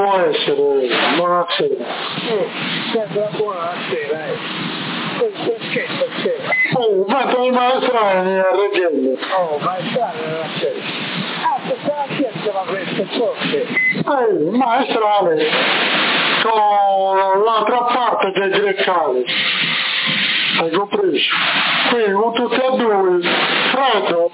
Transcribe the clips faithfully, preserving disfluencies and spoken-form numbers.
Può essere, buonasera. Eh, sembra buonasera, eh. Perché stasera? Oh, ma il maestrale a Reggello. Oh, maestrale non c'è. Ah, questa chiesa ma queste cose. Eh, maestrale, con l'altra parte del Greccale. Hai compreso? Quindi con tutti e due, freddo.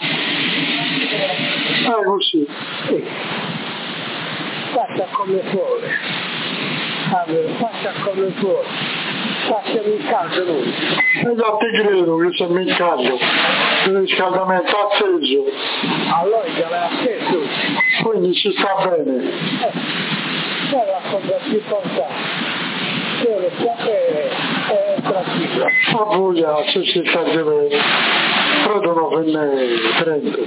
È così. Sì. Faccia come fuori. Allora, faccia come fuori. Facciami il caldo lui. E già ti credo che siamo in caldo. Il riscaldamento acceso. Allora già l'ha acceso. Quindi ci sta bene. Eh, è la cosa più importante. Deve sapere è tranquillo. A voglia, se si sta bene. Credono che ne prendo.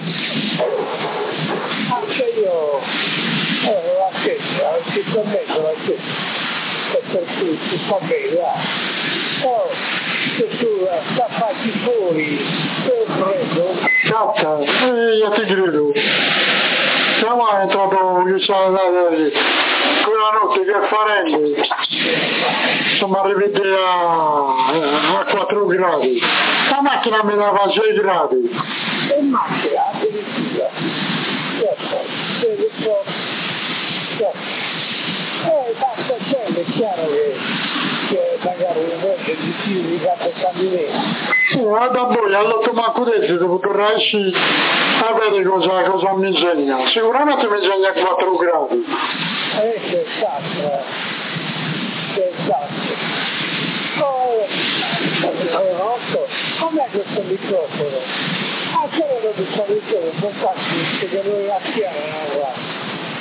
Anche io eh, l'ho acceso, ci permetto l'ho acceso. E per cui si fa bene, eh. Oh, se tu sta fatti fuori, te prego. Cazzo, eh, io ti credo. Siamo entrato, io sono andato quella notte che faremo. Siamo arrivati a, a quattro gradi. La macchina mi dava sei gradi. E macchina, addirittura. Certo, vedi un po'. Certo. Eh, basta bene, è chiaro che, che magari una volta di più di capo camminare. Sì, guarda voi, all'otto manco detto, devo tornare a vedere cosa, cosa mi insegna. Sicuramente mi insegna quattro gradi. Eh, che esatto, che esatto. Oh, Rocco, com'è questo microfono? Ah, c'era questo microfono, fantastico, che non la chiama, guarda.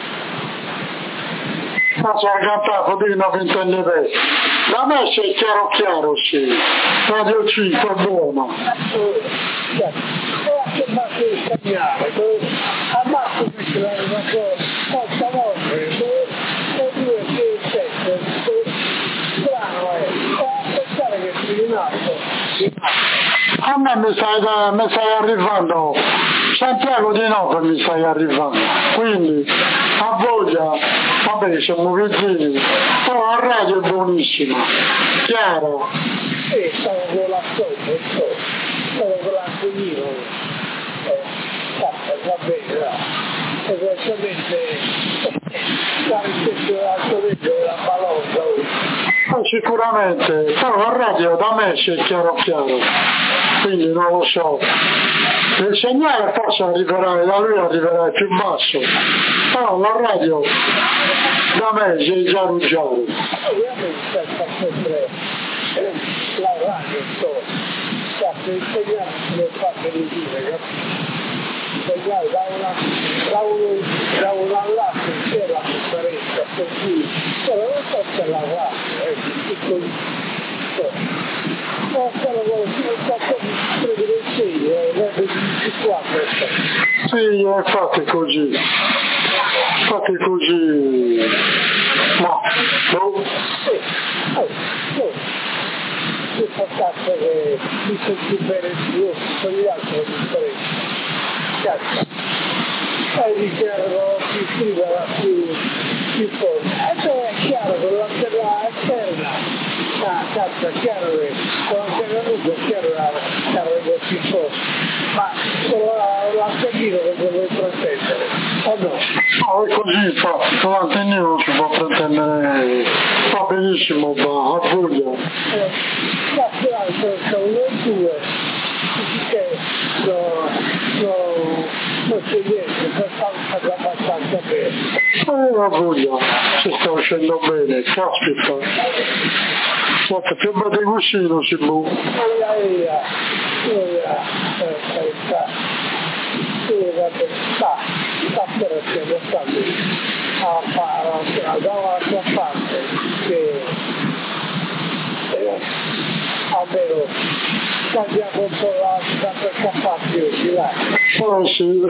Ma sono cantato di una ventenne di da me c'è chiaro chiaro, sì. Radio cinque è buono. Eh, che basta di segnale, ammazzo che ce l'aveva otto volte, e due, sei, sette, strano è, e aspettare che si rinasce. A me mi stai, mi stai arrivando, Santiago di Nova mi stai arrivando, quindi a voglia, vabbè siamo vicini, però la radio è buonissima, chiaro. Sì, stavo con la sopra, stavo con l'antonino, eh, va bene, va. Esattamente, stare sempre l'antonino della balonda. Eh, sicuramente, però la radio da me c'è chiaro chiaro, quindi non lo so. Il segnale forse arriverà, da lui arriverà più basso, però la radio da me c'è già rugiato. Ovviamente sta sempre la radio, sta per il segnale le fa dire, capito? Il segnale da una da un da una all'altro c'è la differenza, per cui però non so se la radio, è tutto ma sono un sacco di previdenziali, eh, di qua questo. Sì, infatti così, infatti così, ma, no? Sì, oh, sì, l'importante è che mi senti bene io, con gli altri la differenza. Cazzo, e dicevo, si scriveva più, più forte. E poi è chiaro che l'antenna esterna. Ah, cazzo, è chiaro che con l'antenna nuda è chiaro che è più forte, ma con l'antennino che vuoi pretendere, o no? No, è così infatti, con l'antennino non si può pretendere, va benissimo, ma a voglia. Eh, cazzo, l'altro sono uno e due, che no, no, non c'è niente, per fare abbastanza bene. Eh, a voglia, si sta uscendo bene, caspita. Guarda, più bene così non si può. Eia, eia, eia, per carità. Sì, vabbè, sta, sta per essere stato a fare, da un'altra parte, che eh, almeno cambiamo un po' la, da questa parte oggi, là. Oh sì,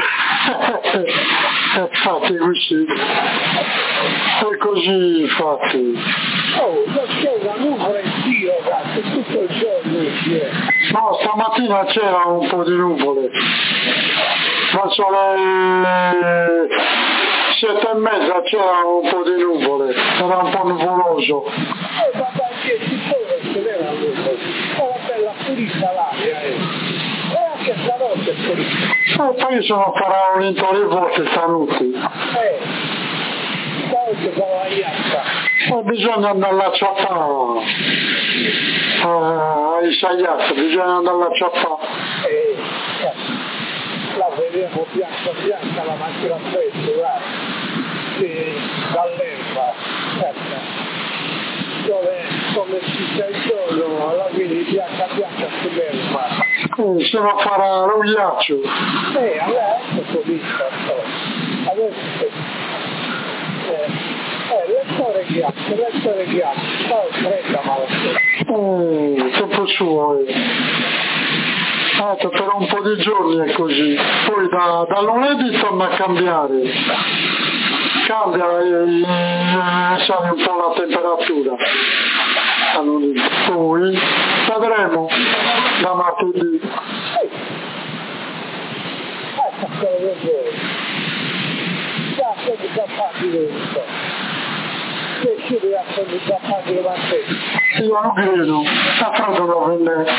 infatti così, è così infatti. Oh, non c'è una nuvola in Dio, cazzo, tutto il giorno c'è. No, stamattina c'era un po' di nuvole, ma sono le sette e mezza c'era un po' di nuvole, era un po' nuvoloso. E guarda che si può vedere la nuvole, era bella pulita l'aria, eh. E anche stanotte è pulita. E poi sono a fare un intorno stanotte. Eh, stanotte con la iacca. E bisogna andare a ciappare, a Isaias, bisogna andare a ciappare. Eh, la vediamo bianca bianca la mattina presto, guarda, sì, dall'erba, certo. Dove come si sta il giorno, la vedi bianca bianca sull'erba. Eh, sono a fare un ghiaccio. Eh, adesso ho visto, adesso, eh, eh, lettore ghiaccio, lettore ghiaccio, poi fredda malattia. Eh, tempo suo, eh. Ah, per un po' di giorni è così, poi da, da lunedì torna a cambiare, cambia e eh, sale un po' la temperatura, da lunedì. Poi vedremo da martedì. Ecco quello che vuoi, già sono già facile un po', se ci devi essere già facile martedì. Io non credo, sta freddo da vendere.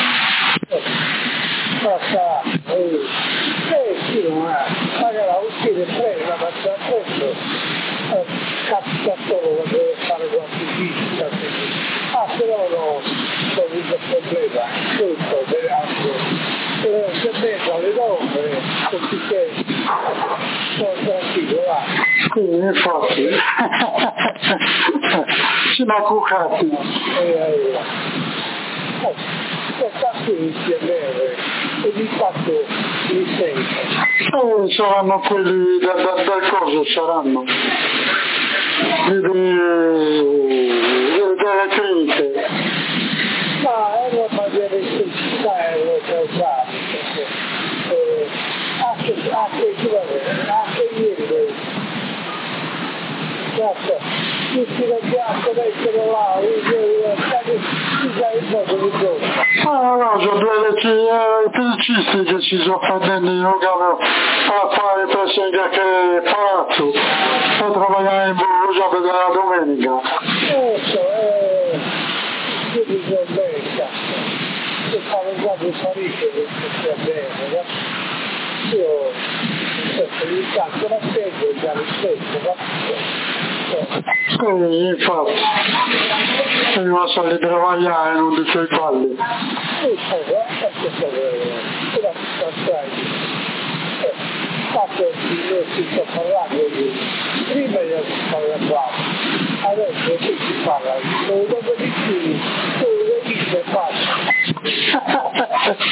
Basta, eh, eh, sì, ma magari uscire tre, la mattina presto, eh, capita solo quando deve fare qualche visita, ah, però no, ho avuto problema, tutto, peraltro, eh, se metto alle nove, così che sono tranquillo, va. Sì, infatti, ci ma cucati. Eh, eh, eh. Tanto insieme e di fatto mi sento. Eh, saranno quelli da, da, da cosa saranno? Delle cliniche. Ma è roba di elettricità, è roba usata. Anche, anche, anche ieri, certo, tutti le piante mettono là, si sa il poco di giorno. Ah no, sono due elettricisti che si sono prendendo in Uganda a fare presente che palazzo per lavorare in Brugia per la domenica. Ecco, eh, io dico domenica, che fanno già di Parigi, che sia bene, io ogni tanto la seguo già lo stesso, va? Sì, infatti, se non so di lavorare non ti fai palle. Sì, guarda che cosa la passaggi. Fatto che si sta parlando di prima io si parlava, adesso che si parla, non dopo di più, solo le vite e basta.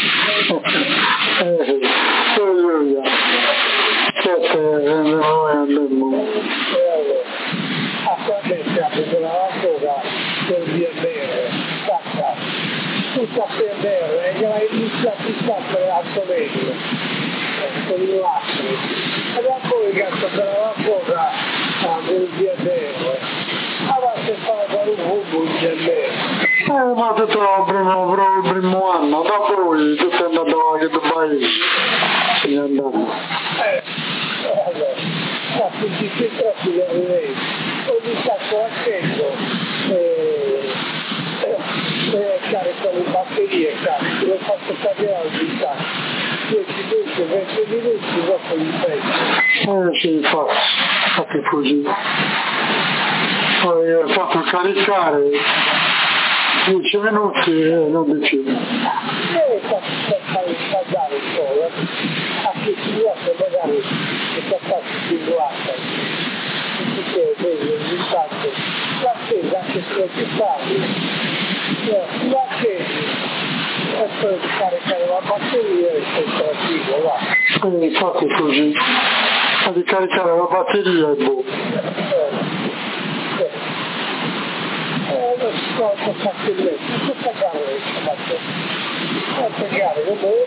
Alleluia. Certo, noi andremo. A quando siamo della lavora del B M R, stacca, tutta per B M R, e la inizia a fissare l'altro meglio, con i lasci. E da poi che per la lavora del B M R, allora si fa per un buco il B M R. Eh, ma tutto il primo, il primo anno, da poi tutto è andato a che Dubai se ne andava. Eh, allora, ma tutti i troppi li avevi. Ogni tanto accendo e eh, carico le batterie, carico, lo faccio caricare ogni tanto, dieci minuti, venti minuti, dopo li prendo. Eh sì, infatti, infatti così. Poi ho fatto caricare dieci minuti e non di più. E per fare riscaldare un po', eh. A chi si vuole magari è capace di guardare. Che vedi ogni tanto la chiesa anche se ti parli la chiesa e poi caricare la batteria e sei tranquillo, va. Eh, infatti così, a ricaricare la batteria è buono. Eh, eh. Eh, non si può facilmente, non si può pagare le chiamate. Non pagare, come?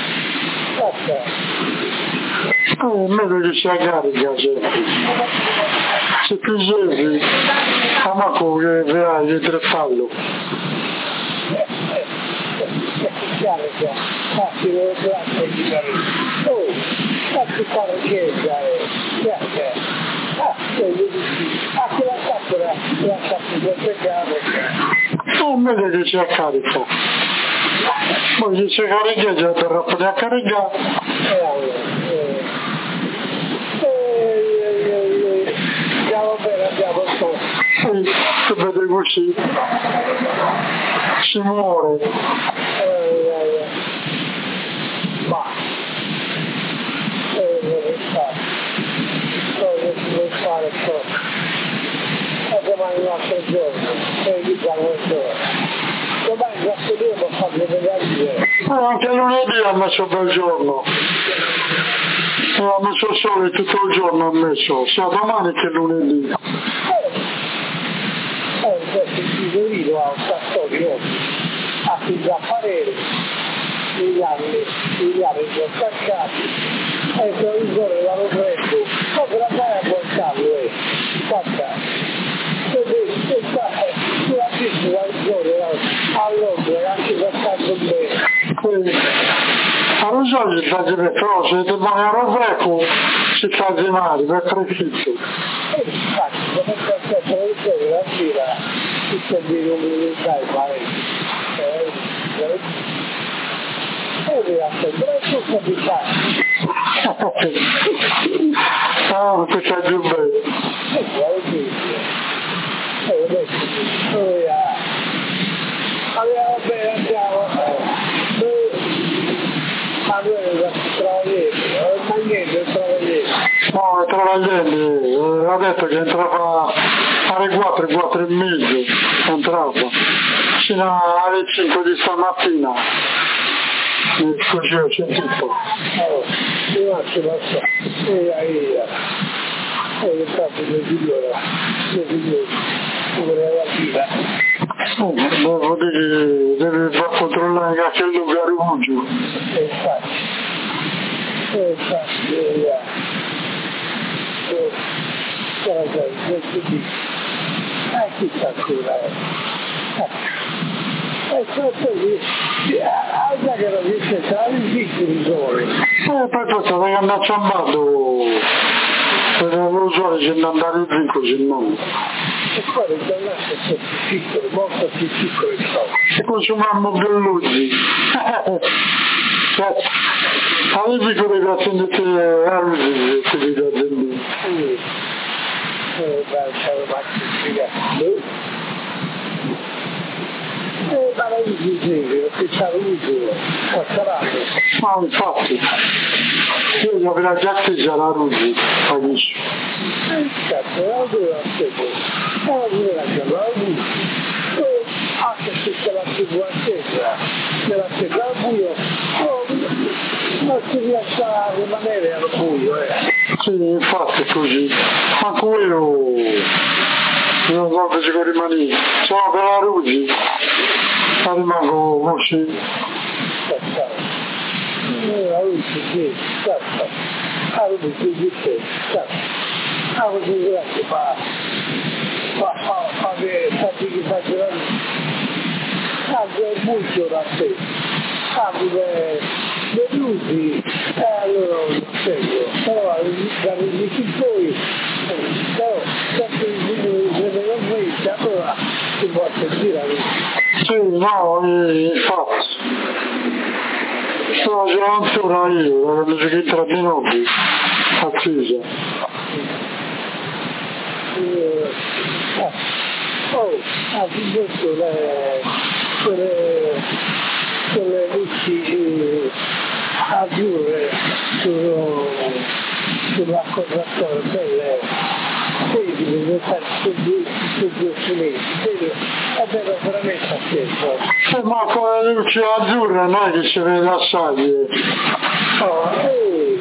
Eh, meglio che sia carica, sempre. Se tu sei, a Marco che verrai di tre fallo. Eh, eh, è chiaro che fatti le operazioni di Parigi. Oh, fatti fare chiesa, eh, perché? Ah, E io dici, ah, che la scatola, la scatola per carica. Non meglio che ci carica. Poi se ci carica già per poter caricare. E allora, e andiamo bene, andiamo un po'. Sì, se vede così si muore. Eh, ma eh, non fare cosa si vuole fare poi e domani un altro giorno e diciamo il giorno domani già potremo farlo vedere Eh, anche lunedì ha messo bel giorno e ha messo il sole tutto il giorno, ha messo sia domani che lunedì. eh questo il figlio ha un castorio a cui già parere gli anni gli anni sono staccati e il televisore la lo prendo poi te la fai a guardarlo eh guarda e e sta sulla pista del giorno all'ombra anche per tanto bene A lo so si fa per cose, se vai a Rovecco si fa male, per precizio. e infatti come per te televisore la fila si sta di umilità e fare e via sempre tutto di fare Ah, che c'è giù bene. e vuoi dire e adesso oh yeah andiamo bene andiamo allora travagliere ma niente travagliere No, Travaglielli, eh, ha detto che entrava alle quattro, quattro e mezzo, entrava, fino alle cinque di stamattina. E così ho sentito. allora io ci lascio e ahí e il capo del figliolo del figliolo come la fila Oh, devo dire, deve far controllare anche il lugaruggio. e infatti e infatti e yeah e cosa questo di eh chissà cosa è e questo di ah già che non riesce a difficile sole Eh, poi questo deve andare a ciambato, per lo so che non andare in così non. e poi le giornate sono più piccole molto più piccole sono Se consumiamo biologhi. Cioè, avevi quelle grazie che erano che vi dà del sì e beh c'è una macchina e ma la usi perché c'è l'uso quattarato Ah, infatti, io gli avrei già chiesa la Ruggi, capisci? e cazzo la dura sempre la dura la usi e anche se c'è la tivù accesa se la accesa al buio non si riesce a rimanere al buio eh Sì, infatti è così. Ma quello non so che ci rimanere. Sono per la Ruggi, ma rimango così. la usi sì cazzo la usi di te cazzo la usi grazie fa fa fa fa che fa che fa girare anche molto da te anche le luci e allora non seguo però da lì poi però sempre il video non vedi allora si può sentire Sì, no, eh, infatti. Sono già ancora io, la musica di tre minuti, accesa. oh, ha visto le quelle quelle luci azzurre sullo sulla corrazione quelle vedi deve stare su due cementi è bello veramente acceso Sì, ma con le luci azzurre non è che si vede assai. eh. oh ehi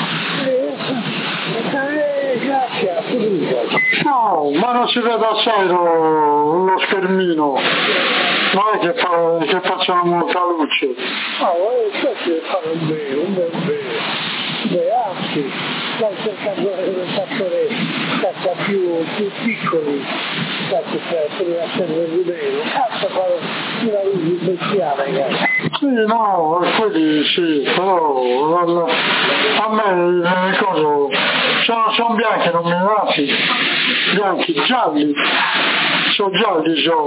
eh grazie finito No, ma non si vede assai lo, lo schermino. Non è che, fa, che facciano molta luce. oh e questo è fare un bene un bel bene beh anzi stai cercando un fattore cazzo più più piccoli cazzo per per essere meno cazzo fare una luce speciale ragazzi Sì, no, quelli sì, però a me le cose sono, sono bianchi, non mi nati, bianchi, gialli, sono gialli, sono,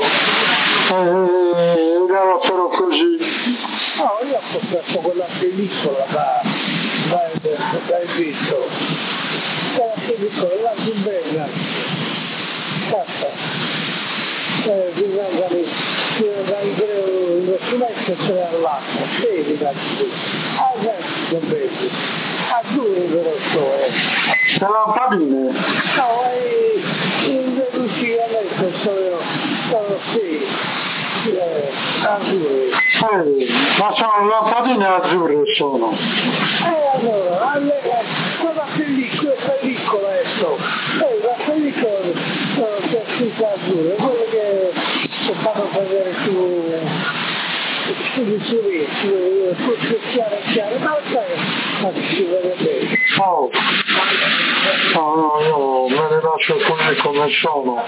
e la farò così. No, io ho comprato quella pellicola da, da, da, da Egitto, quella pellicola, la più bella, fatta. Eh, bisogna andare in silenzio e c'è all'acqua, vedi da qui, adesso vedi, a due però so, eh. Le lampadine? No, è in lucidamente sono, sono sì, eh, azzurre. Eh, ma sono lampadine azzurre sono. Eh allora, allora quella pellicola, pellicola è so, eh, la pellicola sono tessite azzurre, quelle che si fanno vedere su su su su su chiaro chiaro, ma sai, ma si vede bene. Oh, no, no, io me le lascio così come sono.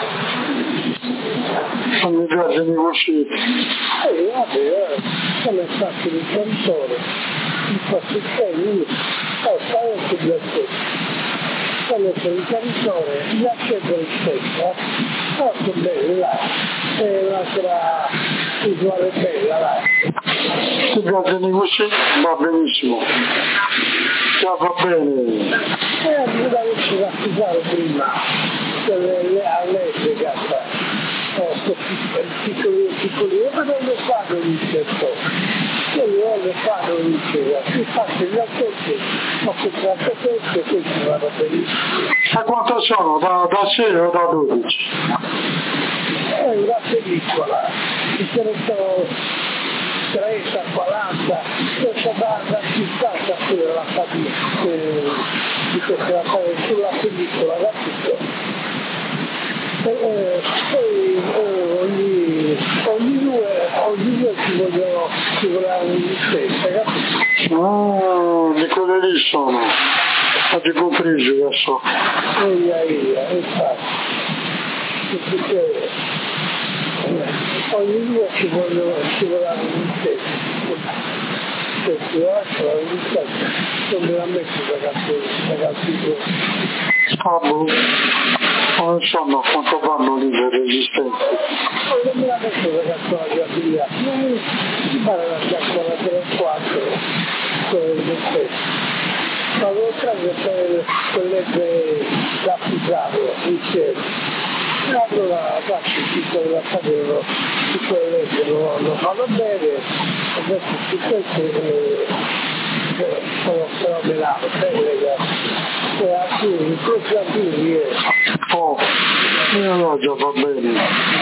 Non mi piace di così. Eh, vabbè, sono stati di cantore, il passeggero, oh, sai che piace. Sono il cantore, gli accetto il stesso, oh, che bella, e l'altra visuale bella, dai. Ti piace di così? Va benissimo. Già va bene. Eh, mi da riuscire a scusare prima, le all'epoca, oh, piccoli, piccoli, ma non le fanno il stesso. Io non le fanno il stesso, si faccio gli accetti, ho comprato questo e questo vanno benissimo. E quanto sono? Da, da sei o da dodici? È una pellicola, ci sono trenta, quaranta, questa banda cinquanta sulla famiglia, di questa sulla pellicola, da tutto. E poi ogni, ogni due, ogni due ci vogliono, ci vogliono gli stessi, capito? No, di quelle lì sono. Ho di compreso adesso. Eia, eia, infatti. Perché ogni due ci vogliono, ci vogliono gli stessi. Questo l'altro, gli stessi, non me l'ha messo ragazzi, ragazzi. Ah, boh. Non so quanto vanno lì le resistenze. Non me l'ha messo ragazzi la viabilità. Mi pare la giaccola tre quattro, quello del stesso. Ma lo prendo per quelle da Pisaro, insieme. E allora faccio il piccolo da Padero, piccole legge, lo, lo fanno bene, adesso su queste sono fenomeno, belle, e azzurri, questi azzurri, eh. Oh, io no, già va bene.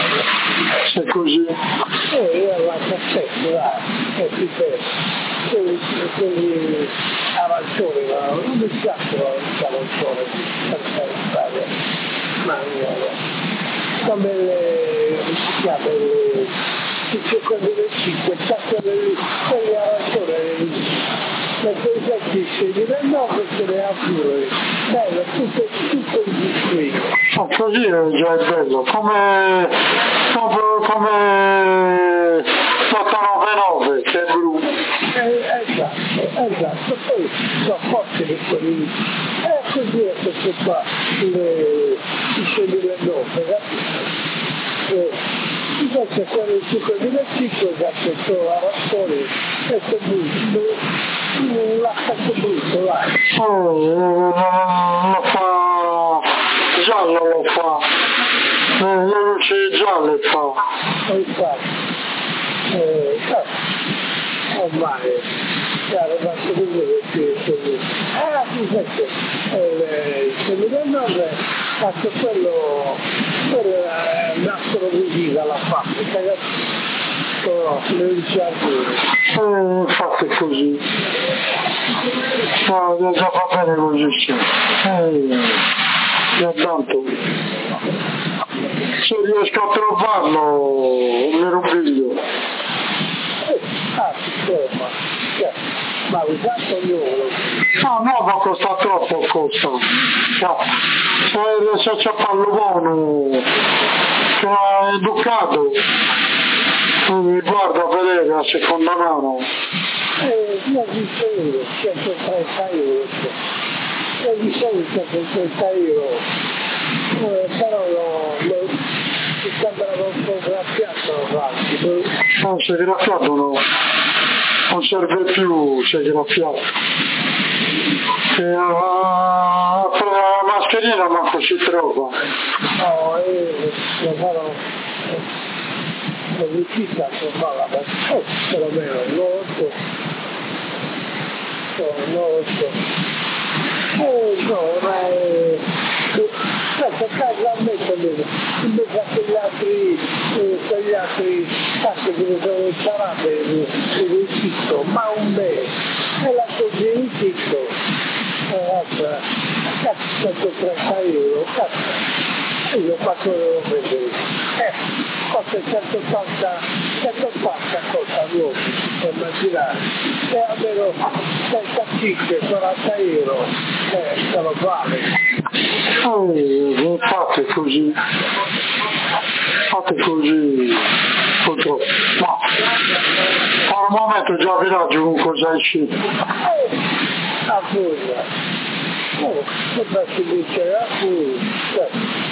Se così. E io la cassetta, dai, è più bello. Quelli, quelli arancioni, ma non mi piacciono gli arancioni, per stare, ma no. Come le, come si chiama, le, c'è quello del cinque, c'è quello degli arancioni, le cose scegli del nove se le azzurre, bello, tutto, tutto il discreto. Oh, così è già bello, come, come, come ottocentonovantanove, che è blu. Eh, esatto, esatto, poi sono forti le quelli, eh così è questo qua, le, i scegli del nove, capito? Invece quelli su quelli del cinque, esatto, sono arancioni, questo brutto, un lasciato brutto, vai. Oh, lo fa, giallo lo fa, eh, le luci gialle fa. Infatti, eh, ormai, chiaro, ma secondo me così. Ah, sì, senti, il duemilanove ha fatto quello, quello era il nastro così dalla fabbrica, no, le luci azzurre. Eh, infatti è così. No, già va bene così, sì. Eh, già tanto. Se riesco a trovarlo, mi rubiglio. Eh, ah, insomma, cioè, ma usato io. No, no, ma costa troppo, costa. No. Se, se c'è Pallone, che è educato, mi guarda a vedere a seconda mano. Eh, io ho visto euro, centotrenta euro. e di solito con trenta euro, eh, però lo, lo, mi sembrava un po' graffiato avanti. Non si è graffiato, no? Non serve più, si è graffiato. E, uh, per la mascherina manco si trova. No, e lo farò, non riuscita a trovarla, ma oh, perlomeno lo so, no, lo so. Eh, no, ma è... Certo, casualmente invece a quegli altri, eh, quegli altri cazzo che mi sono imparato il riuscito, ma un bene, e la così riuscito, eh, cazzo, centotrenta euro, cazzo, io quattro euro prendere, eh, costa centottanta, centottanta costa l'uomo, si può immaginare, e almeno trentacinque, quaranta euro, eh, se lo vale. Eh, fate così, fate così, purtroppo. Ma al momento già villaggio con cosa esci? Eh, a furia. Oh, sembra si dice a furia.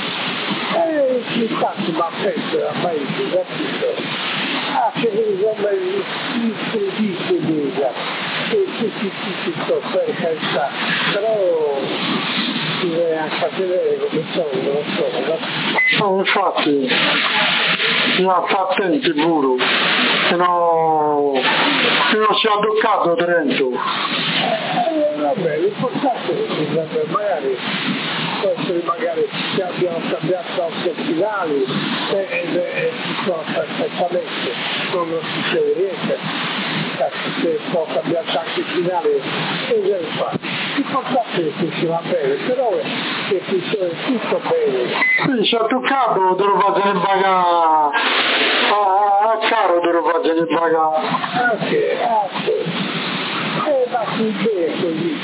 Eh, si sta su una festa a paese, capito? Ah, che insomma incredibile, e tutti tutti sto per carità, però bisogna anche vedere come sono, non so, no, infatti, bisogna fare attenti pure, che no, che non sia addoccato dentro. Eh, vabbè, l'importante è che magari può essere magari che abbiamo cambiato anche finali e si sono perfettamente, non succede niente, se può cambiare anche finali e già fa. L'importante è che si va bene, però è che funziona tutto bene. Sì, se è toccato te lo faccio in bagà, a caro te lo faccio in bagà. Anche, anche. E va sul bene così,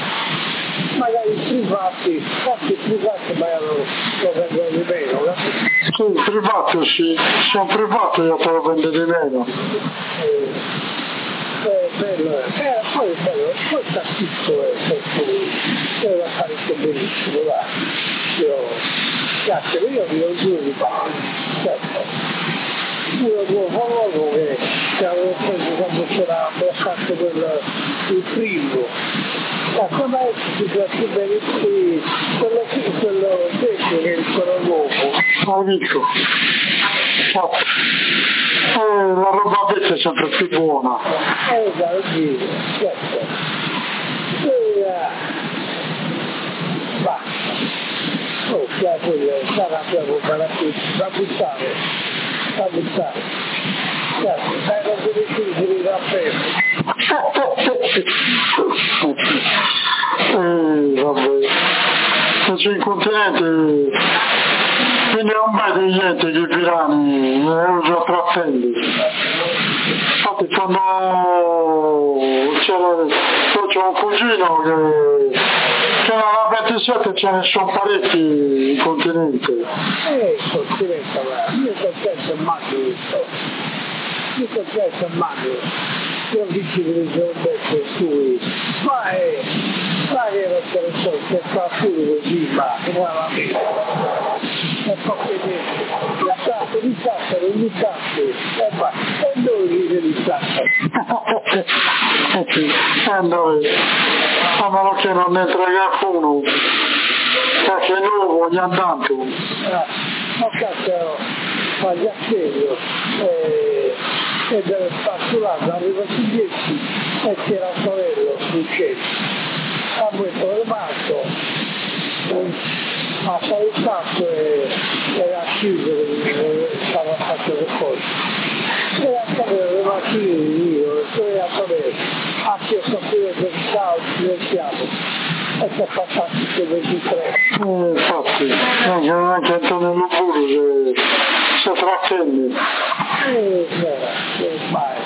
magari i privati, forse i privati magari lo vendono di meno, no? Sì, il privato sì, se è un privato io te lo vendo di meno. Eh, eh, bello, eh, poi è bello, poi sta tutto, eh, per cui se la fare anche benissimo, va. Io, piace, io vi lo giuro di fare, certo. Io avevo famoso che, che avevo preso quando c'era abbracciato quel, il primo, ma come è che si piace bene quello che quello vecchio che è quello nuovo? Ho visto. Eh, la roba vecchia è sempre più buona. Eh, da oggi, certo. E, va. Oh, che quello, sarà proprio da buttare, da buttare. Certo, dai, non ti riuscire da bene. Eh, vabbè. Se c'è in continente, quindi non vedo niente che i pirani, io già trattendi. Infatti quando c'era, poi c'è un cugino che, che nella ventisette ce ne sono parecchi in continente. Eh, il continente, io sono sempre magro, io sono sempre magro. Io dici che mi sono detto sui, ma è, ma che non te ne so, se fa pure così, ma come va bene. E poi niente, la tasse di tasse, non di tasse, e va, e dove dice di tasse? E dove? A meno che non ne entrega uno, perché è nuovo, gli andato. Ma cazzo, ma già serio, e deve spazzato, arriva su dieci e c'era un sorello sul cielo. Ha messo il mazzo, ha salutato e era chiuso, stava facendo le cose. E a sapere le macchine di Dio, e a sapere, ha chiesto pure che ciao, ci vediamo. E si è passato tutte ventitré. Eh, infatti, anche, anche Antonio Lupuro si, si trattenne. Eh, che fai?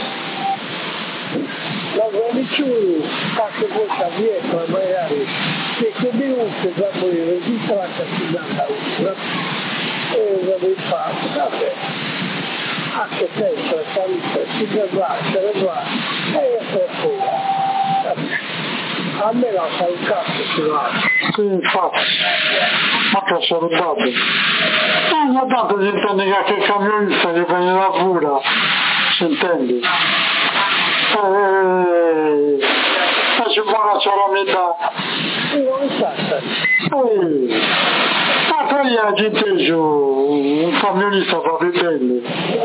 La guarnitura, cazzo questa dietro, magari, che che minuto da morire, si tratta di andare a e lo devi fare, vabbè. Anche sempre, salute, si va, se ne va, e io sono fuori. A me l'ho salutato, si va. Sì, infatti, ma che c'è rubato. Eh, ma tanto si intende che anche il camionista che viene da Fura, si intende? Eh, ma ci vuole c'è la metà. Sì, non sa. Eh, ma poi ha inteso un camionista fa intende.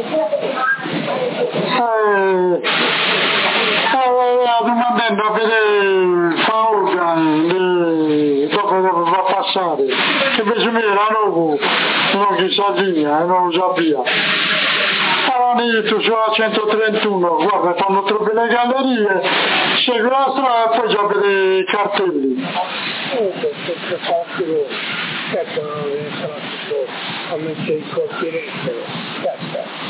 Eh, domandando a vedere Paola dopo, dopo va a passare che invece mi era nuovo non che Sardegna e non lo sapeva allora mi detto sulla centotrentuno guarda fanno troppe le gallerie segui la strada e poi già vede i cartelli questo fatto certo non è stato a mettere il continente certo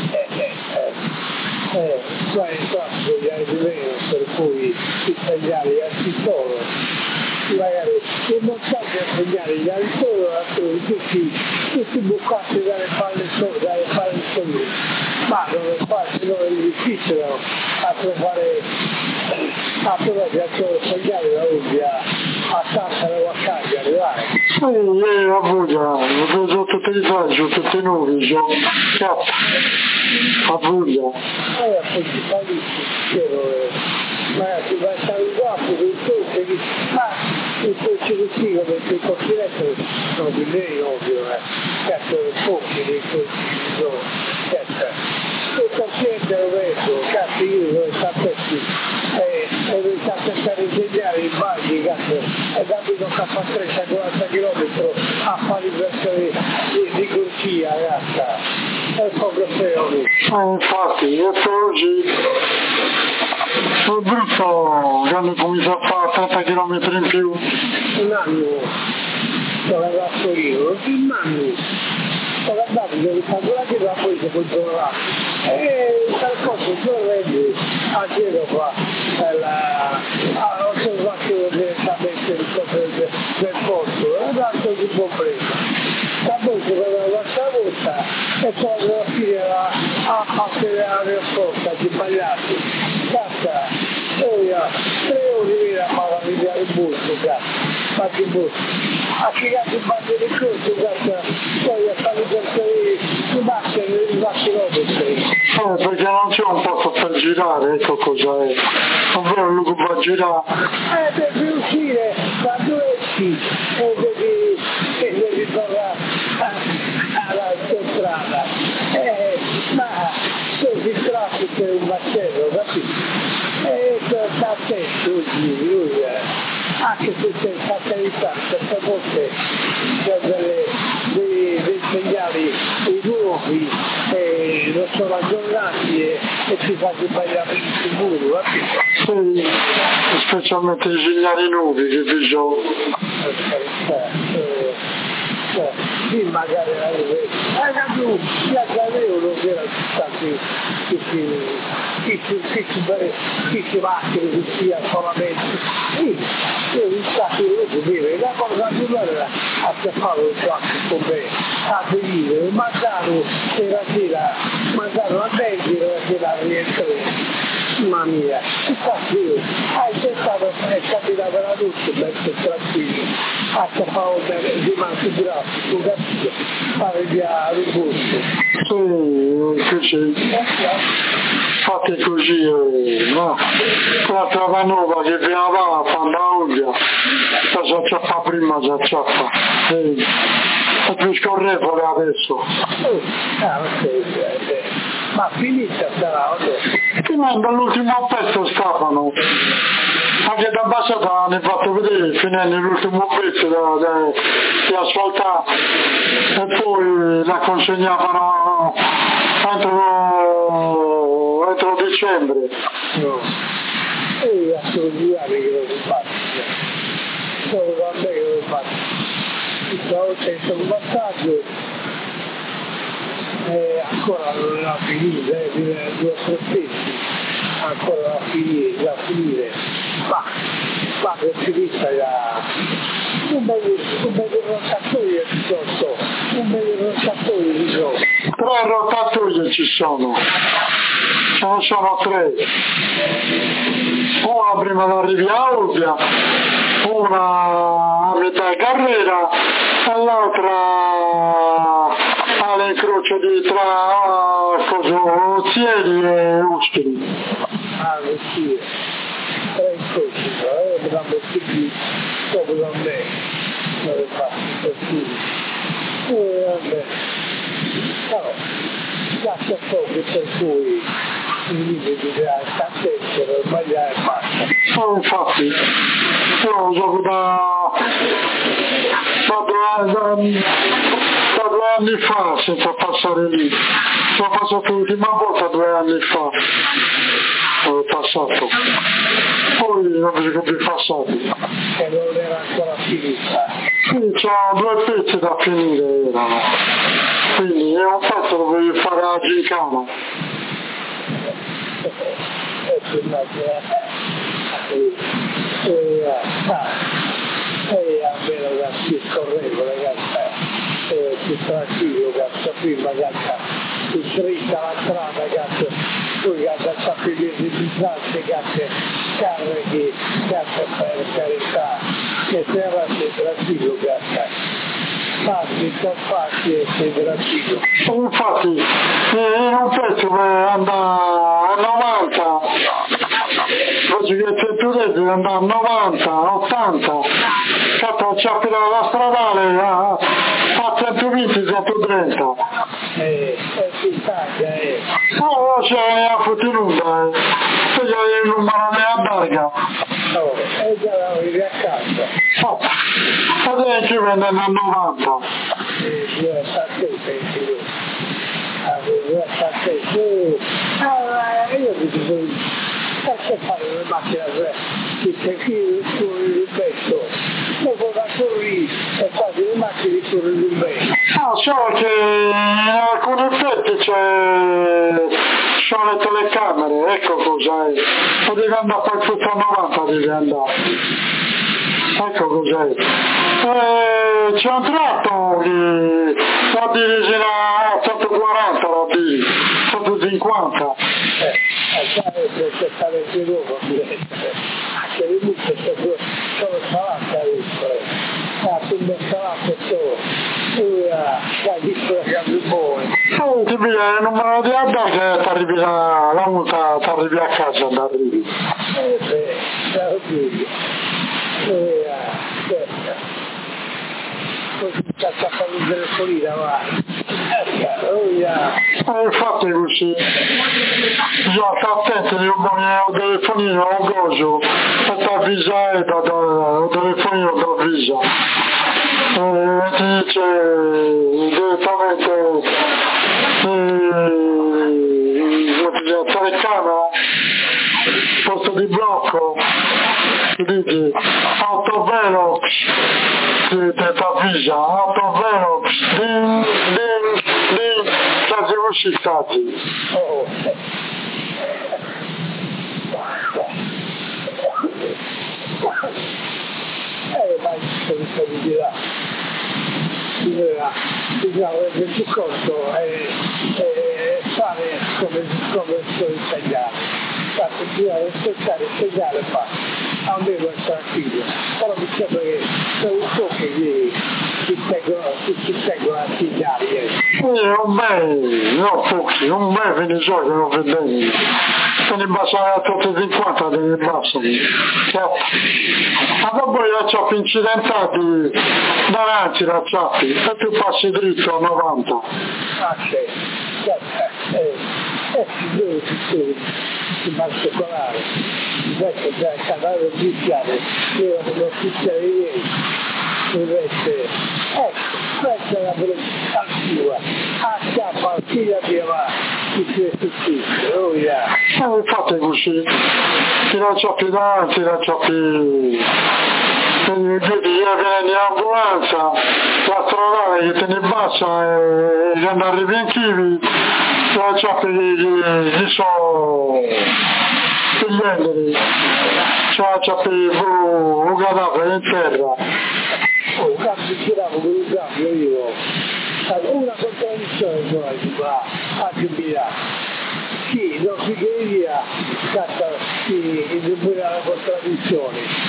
Eh, qua è fatto gli altri per cui i tagliare anche solo magari il montaggio a tagliare gli altri solo tutti tutti bucati dalle palle sole dalle palle sole ma non è facile non è difficile a trovare a trovare a tagliare la Umbria a Santa la Cagliari arrivare sì, io a Puglia sono tutti i fasi sono tutti nuovi sono a Puglia eh, appunto, fai ma si va a stare in guapo ma il coach di Sigo perché il continente sono di lei ovvio eh. Certo pochi dei coach di loro certo il paziente lo vedo cazzo io sono stato qui e devo stare a cercare di ingegnare i bagni cazzo e da qui non fa trenta quaranta chilometri a fare l'inversione di, di Corsia ragazza è proprio feo lì eh, infatti io oggi sono brutto che hanno cominciato a fare trenta chilometri in più un anno sono andato io un anno sono andato devo fare la poi che poi sono là e dal posto sorrende a Genova ho osservato direttamente il copre del posto e ho dato di compresa da poi si vedeva la stavolta e poi alla fine a, a, a fare l'aeroporto di Bagliati cazzo e io tre ore a fare la il busto cazzo fatti il busto a chiegare il bagno di corso cazzo poi a fare i bassi i bassi robe eh, perché non c'è un posto per girare ecco cosa è non vero lui che va a girare eh devi uscire da dove esci e devi e devi tornare alla strada eh ma se si traffica è un macello capito e sta attento lui anche se c'è il fatalità queste volte c'è delle, dei, dei segnali i nuovi e non sono aggiornati e, e ci fa sbagliare il sicuro sì, specialmente i segnali nuovi che vi sono sì magari la rivede eh giù la Galeo che era stati chi si macchine che sia solamente sì io mi stati devo dire la cosa più bella a che fare un sacco con me a venire mangiare sera sera mangiare una benzina e sera rientrare mamma mia infatti hai cercato è capitato la luce per tranquillo a che fare di manco grasso tu capisci fare via robusto sì così fate così eh, no la strada nuova che viene avanti a Umbria sta già ciappa prima già ciappa sì. È più scorrevole adesso ah ok ma finita sarà finendo l'ultimo pezzo Stefano anche da Bassata ne ho fatto vedere finendo l'ultimo pezzo da, da, di asfaltare e poi la consegnavano entro, entro dicembre no e assolutamente che lo faccio solo da me che lo faccio stavo senza un passaggio e ancora non era finita eh, due o tre pezzi ancora da finire da finire ma ma per finita già un bel un bel rotatoio di sotto un bel rotatoio di sotto tre rotatoie ci sono ce ne sono tre una prima d'arrivi a Urbia una a metà carriera e l'altra all'incrocio di tra Ozieri e Uschili. Ah, sì, tre incroci, eh, mi danno tutti dopo da me, dove faccio così. E vabbè, però, lascia poco per cui mi dirà attento, sbagliare e basta. Oh, infatti, io gioco da, da, due, da, da due anni fa senza passare lì. Sono passato l'ultima volta due anni fa. Ho passato. Poi non mi sono più passati. Che non era ancora finita. Sì, c'ho due pezzi da finire erano. Quindi è un pezzo lo devi fare a gincana. E si immagina. E a me ragazzi scorrevo ragazzi. Più tranquillo, cazzo, prima cazzo, più dritta la strada, cazzo, poi cazzo, sta finendo di distanze, cazzo, carichi, cazzo, per carità, che serra sei tranquillo, cazzo. Passi, sono passi e sei tranquillo. Infatti, in un pezzo andava a novanta, oggi che c'è più deve andare a novanta, ottanta, cazzo, c'è la stradale a, a centoventi, centotrenta. Eh, è pintaglia, eh. No, c'è a Futinunda, eh. Se gli hai il numero della targa. No, e già l'avevi a casa. No, adesso vende a novanta. E io sta a te, pensi io. Avevo sta a te, su. Allora, io ti dico, che fare le macchine a tre? Che c'è qui fuori il pezzo. Dopo da corri e fate le macchine fuori il pezzo. No, so che in alcuni effetti c'è... sono le telecamere, ecco cos'è. E devi andare poi tutto a novanta, devi andare. Ecco cos'è. E c'è un tratto che la dirigi a centoquaranta, la dirigi, centocinquanta. Eh, già è stare più dopo, anche le luce sono salate a ah, quindi salate solo, e dai, visto che è più buono. Oh, ti piglia il numero di Adda che ti arrivi la, la multa, ti arrivi a casa quando arrivi. Eh beh, ciao Giulio. E certo. Così sta facendo il telefonino, va. Oh, yeah. E infatti così, bisogna stare attenti, io ho un telefonino, ho un gozo, e ti avvisa e da un telefonino ti avvisa. E ti dice direttamente, la telecamera, posto di blocco, ti dice autovelox, ti avvisa, autovelox, din, din, din, casi uscitati. Oh. Eh, ma questo mi dirà, bisogna, bisogna avere più conto e, e fare come, come sto insegnando. Infatti bisogna rispettare il segnale e fa. Almeno è tranquillo, però mi sembra che c'è un po' che gli si seguono, si seguono a segnali. Eh. Sì, un bel, no pochi, un bel venezuela che non vedevi. Se ne basano a centocinquanta, te ne basano. Ma dopo i racciappi incidentati, davanti racciappi, e tu passi dritto a novanta. Ah, sì, eh, eh, sì, sì, si particolare, invece già il canale ufficiale, io non ufficiale ieri, invece, ecco, questa è la velocità sua, acchiappa al figlio di avanti, tutti e tutti, oh yeah. Eh, infatti così, ti racciappi davanti, racciappi... Quindi viene in ambulanza, la stradale che te ne bassa e quando arrivi in Chivi, la ciappi gli sono gli enderi, la ciappi un cadavere in terra. Oh, cazzo, giravo con un cambio io, una contraddizione poi, qua, a Giubilà. Sì, non si via, cazzo, sì, in la contraddizione.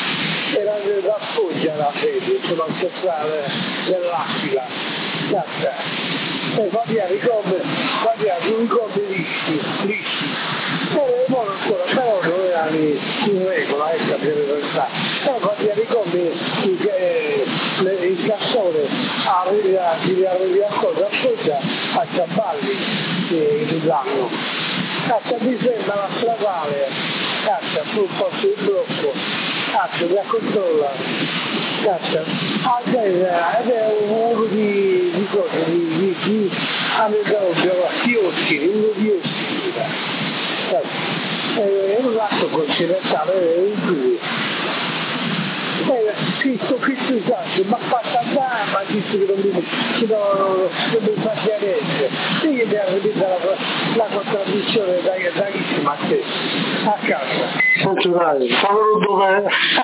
era da Foggia la fede, sulla centrale dell'Aquila, e va via ricombe, va via ricombe lisci, lisci, e non ancora, però non erano in regola, ecco per realtà, e va via ricombe il cassone arriva, arriva a cosa, a Foggia, a Ciamballi, in Milano. Cazzo, mi sembra la stradale, cazzo, sul posto di blocco, cazzo, la controlla, cazzo, anche è uno di, di cose, di, di, di, di occhi, uno di occhi, cazzo, è un atto continentale, è un due. Eh, Cristo, Cristo esatto, ma fatta andare, ma dice che non mi, che non, non mi fa chiarezza. E io mi arrivo la, la contraddizione darissima a te, a casa. Senti dai, stavano dov'è?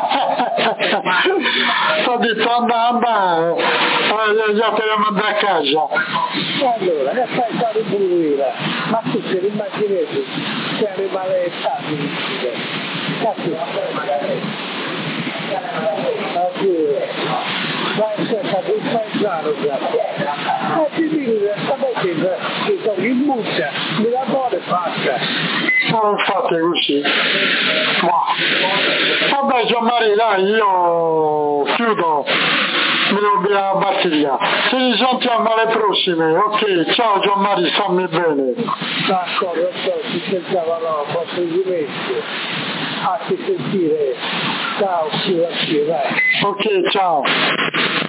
Sto dicendo andare, eh, già te la manda a casa. Allora, ne fai stare in Bulgaria, ma tu se l'immaginati, sei animale stabile, cazzo, magari. Vai cerca di paesano e ti dico esattamente che sono in muccia mi la vuole fatta sono fatte così ma vabbè Gianmaria dai io chiudo mi devo la batteria ci risentiamo alle prossime ok ciao Gianmaria stammi bene d'accordo ci sentiamo no posso rimettere a ti sentire ciao, ciao, ciao, vai. Ok, ciao.